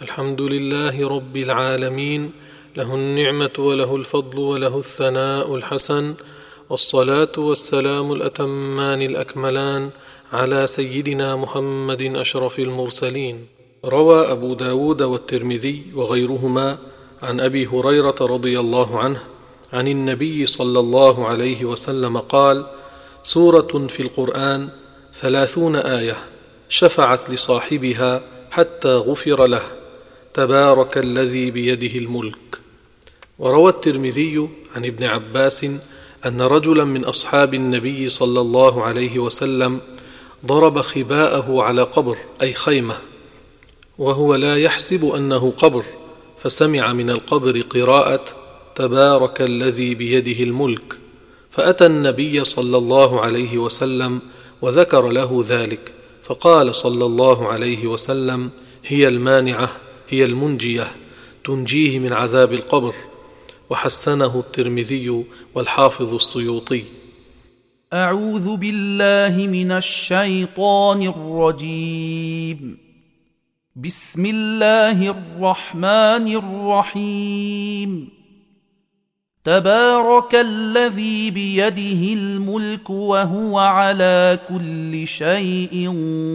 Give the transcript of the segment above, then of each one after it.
الحمد لله رب العالمين، له النعمة وله الفضل وله الثناء الحسن، والصلاة والسلام الأتمان الأكملان على سيدنا محمد أشرف المرسلين. روى أبو داود والترمذي وغيرهما عن أبي هريرة رضي الله عنه عن النبي صلى الله عليه وسلم قال: سورة في القرآن 30 آية شفعت لصاحبها حتى غفر له، تبارك الذي بيده الملك. وروى الترمذي عن ابن عباس أن رجلا من أصحاب النبي صلى الله عليه وسلم ضرب خباءه على قبر أي خيمة، وهو لا يحسب أنه قبر، فسمع من القبر قراءة تبارك الذي بيده الملك، فأتى النبي صلى الله عليه وسلم وذكر له ذلك، فقال صلى الله عليه وسلم: هي المانعة، هي المنجية، تنجيه من عذاب القبر. وحسنه الترمذي والحافظ السيوطي. أعوذ بالله من الشيطان الرجيم. بسم الله الرحمن الرحيم. تبارك الذي بيده الملك وهو على كل شيء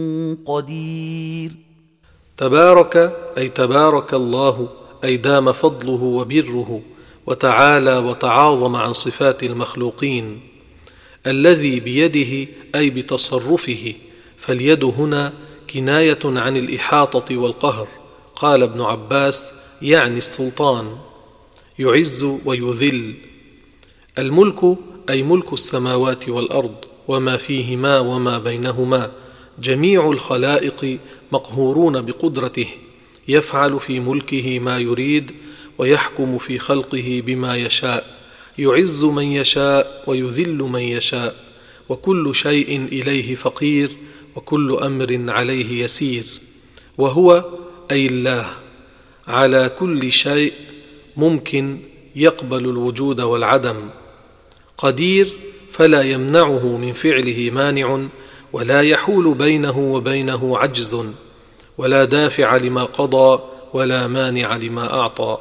قدير. تبارك أي تبارك الله، أي دام فضله وبره وتعالى وتعاظم عن صفات المخلوقين. الذي بيده أي بتصرفه، فاليد هنا كناية عن الإحاطة والقهر. قال ابن عباس: يعني السلطان، يعز ويذل. الملك أي ملك السماوات والأرض وما فيهما وما بينهما، جميع الخلائق مقهورون بقدرته، يفعل في ملكه ما يريد ويحكم في خلقه بما يشاء، يعز من يشاء ويذل من يشاء، وكل شيء إليه فقير وكل أمر عليه يسير. وهو أي الله على كل شيء ممكن، يقبل الوجود والعدم. قدير فلا يمنعه من فعله مانع، ولا يحول بينه وبينه عجز، ولا دافع لما قضى ولا مانع لما أعطى.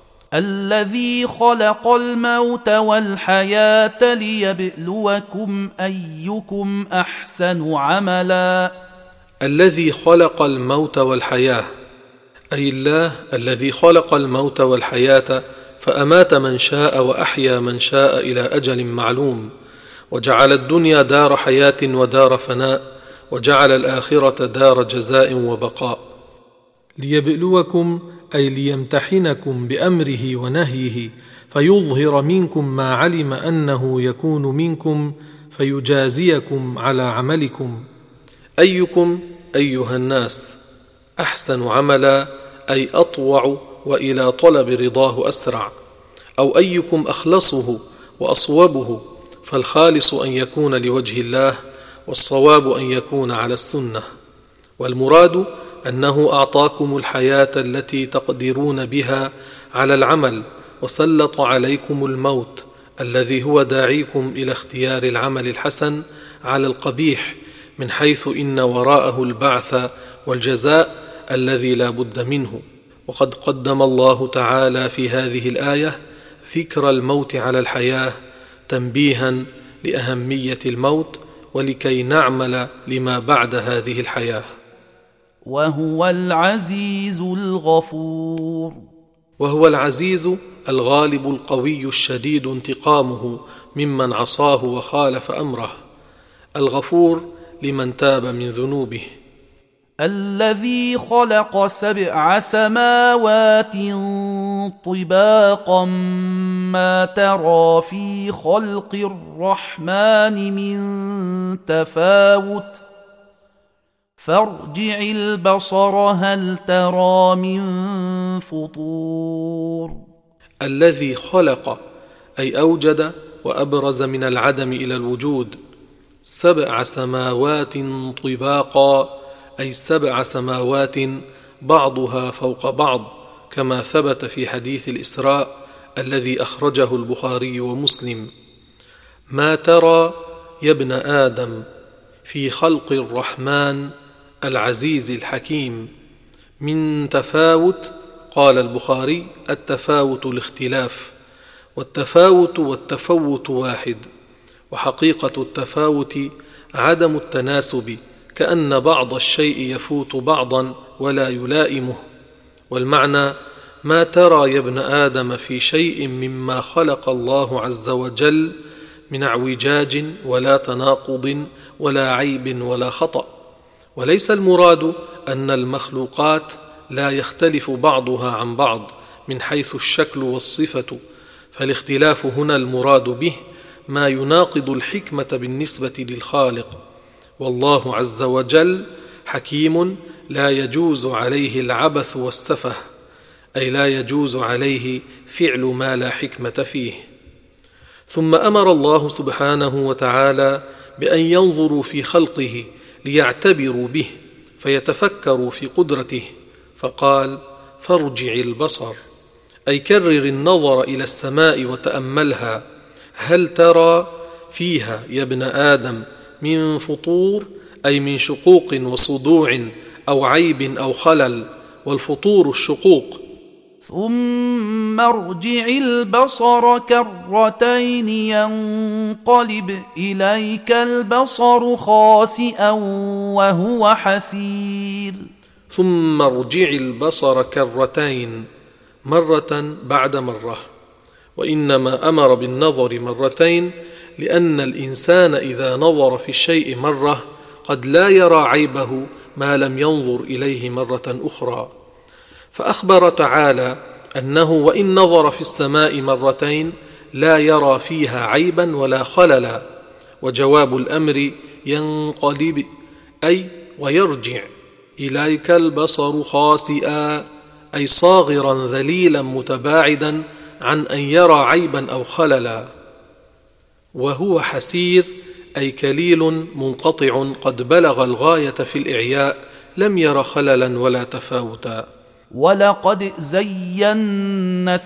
الذي خلق الموت والحياة ليبلوكم أيكم أحسن عملا. الذي خلق الموت والحياة أي الله الذي خلق الموت والحياة، فأمات من شاء وأحيا من شاء إلى أجل معلوم، وجعل الدنيا دار حياة ودار فناء، وجعل الآخرة دار جزاء وبقاء. ليبلوكم أي ليمتحنكم بأمره ونهيه، فيظهر منكم ما علم أنه يكون منكم، فيجازيكم على عملكم. أيكم أيها الناس أحسن عملا أي أطوع وإلى طلب رضاه أسرع، أو أيكم أخلصه وأصوبه، فالخالص أن يكون لوجه الله، والصواب أن يكون على السنة. والمراد أنه أعطاكم الحياة التي تقدرون بها على العمل، وسلط عليكم الموت الذي هو داعيكم إلى اختيار العمل الحسن على القبيح، من حيث إن وراءه البعث والجزاء الذي لا بد منه. وقد قدم الله تعالى في هذه الآية ذكر الموت على الحياة، تنبيها لأهمية الموت ولكي نعمل لما بعد هذه الحياة. وهو العزيز الغفور. وهو العزيز الغالب القوي الشديد انتقامه ممن عصاه وخالف أمره، الغفور لمن تاب من ذنوبه. الذي خلق 7 سماوات طباقا، ما ترى في خلق الرحمن من تفاوت، فارجع البصر هل ترى من فطور. الذي خلق أي أوجد وأبرز من العدم إلى الوجود. 7 سماوات طباقا أي 7 سماوات بعضها فوق بعض، كما ثبت في حديث الإسراء الذي أخرجه البخاري ومسلم: ما ترى يا ابن آدم في خلق الرحمن العزيز الحكيم من تفاوت. قال البخاري: التفاوت الاختلاف، والتفاوت والتفوت واحد، وحقيقة التفاوت عدم التناسب، كأن بعض الشيء يفوت بعضا ولا يلائمه. والمعنى: ما ترى يا ابن آدم في شيء مما خلق الله عز وجل من اعوجاج ولا تناقض ولا عيب ولا خطأ. وليس المراد أن المخلوقات لا يختلف بعضها عن بعض من حيث الشكل والصفة، فالاختلاف هنا المراد به ما يناقض الحكمة بالنسبة للخالق. والله عز وجل حكيم لا يجوز عليه العبث والسفه، أي لا يجوز عليه فعل ما لا حكمة فيه. ثم أمر الله سبحانه وتعالى بأن ينظروا في خلقه ليعتبروا به فيتفكروا في قدرته، فقال: فارجع البصر، أي كرر النظر إلى السماء وتأملها، هل ترى فيها يا ابن آدم من فطور، أي من شقوق وصدوع أو عيب أو خلل، والفطور الشقوق. ثم ارجع البصر كرتين ينقلب إليك البصر خاسئا وهو حسير. ثم ارجع البصر كرتين، مرة بعد مرة. وإنما أمر بالنظر مرتين لأن الإنسان إذا نظر في الشيء مرة قد لا يرى عيبه ما لم ينظر إليه مرة أخرى. فأخبر تعالى أنه وإن نظر في السماء مرتين لا يرى فيها عيبا ولا خللا. وجواب الأمر ينقلب، أي ويرجع إليك البصر خاسئا، أي صاغرا ذليلا متباعدا عن أن يرى عيبا أو خللا. وهو حسير، أي كليل منقطع قد بلغ الغاية في الإعياء، لم ير خللا ولا تفاوتا. ولقد زينا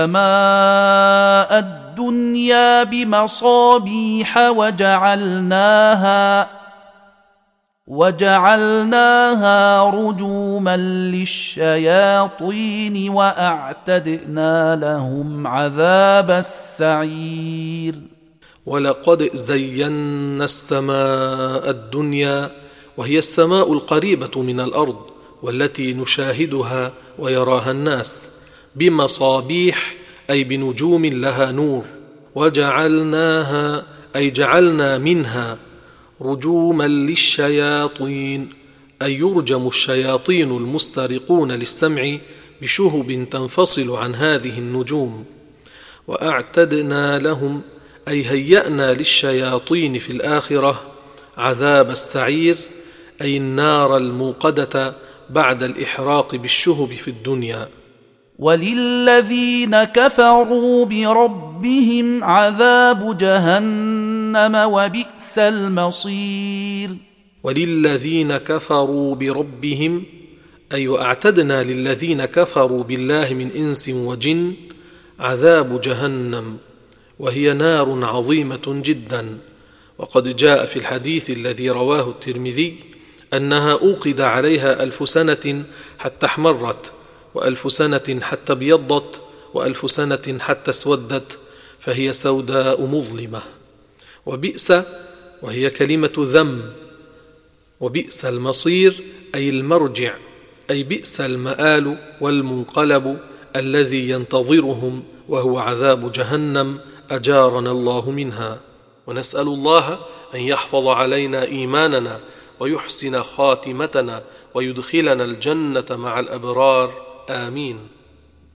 السماء الدنيا بمصابيح وجعلناها رجوما للشياطين وأعتدنا لهم عذاب السعير. ولقد زينا السماء الدنيا، وهي السماء القريبة من الأرض والتي نشاهدها ويراها الناس، بمصابيح، أي بنجوم لها نور. وجعلناها، أي جعلنا منها، رجوما للشياطين، أي يرجم الشياطين المسترقون للسمع بشهب تنفصل عن هذه النجوم. وأعتدنا لهم، أي هيأنا للشياطين في الآخرة عذاب السعير، أي النار الموقدة بعد الإحراق بالشهب في الدنيا. وللذين كفروا بربهم عذاب جهنم وبئس المصير. وللذين كفروا بربهم، أي وأعتدنا للذين كفروا بالله من إنس وجن عذاب جهنم، وهي نار عظيمة جدا. وقد جاء في الحديث الذي رواه الترمذي أنها أوقد عليها 1000 سنة حتى احمرت، و1000 سنة حتى ابيضت، و1000 سنة حتى اسودت، فهي سوداء مظلمة. وبئس، وهي كلمة ذم. وبئس المصير، أي المرجع، أي بئس المآل والمنقلب الذي ينتظرهم، وهو عذاب جهنم، أجارنا الله منها. ونسأل الله أن يحفظ علينا إيماننا ويحسن خاتمتنا ويدخلنا الجنة مع الأبرار، آمين.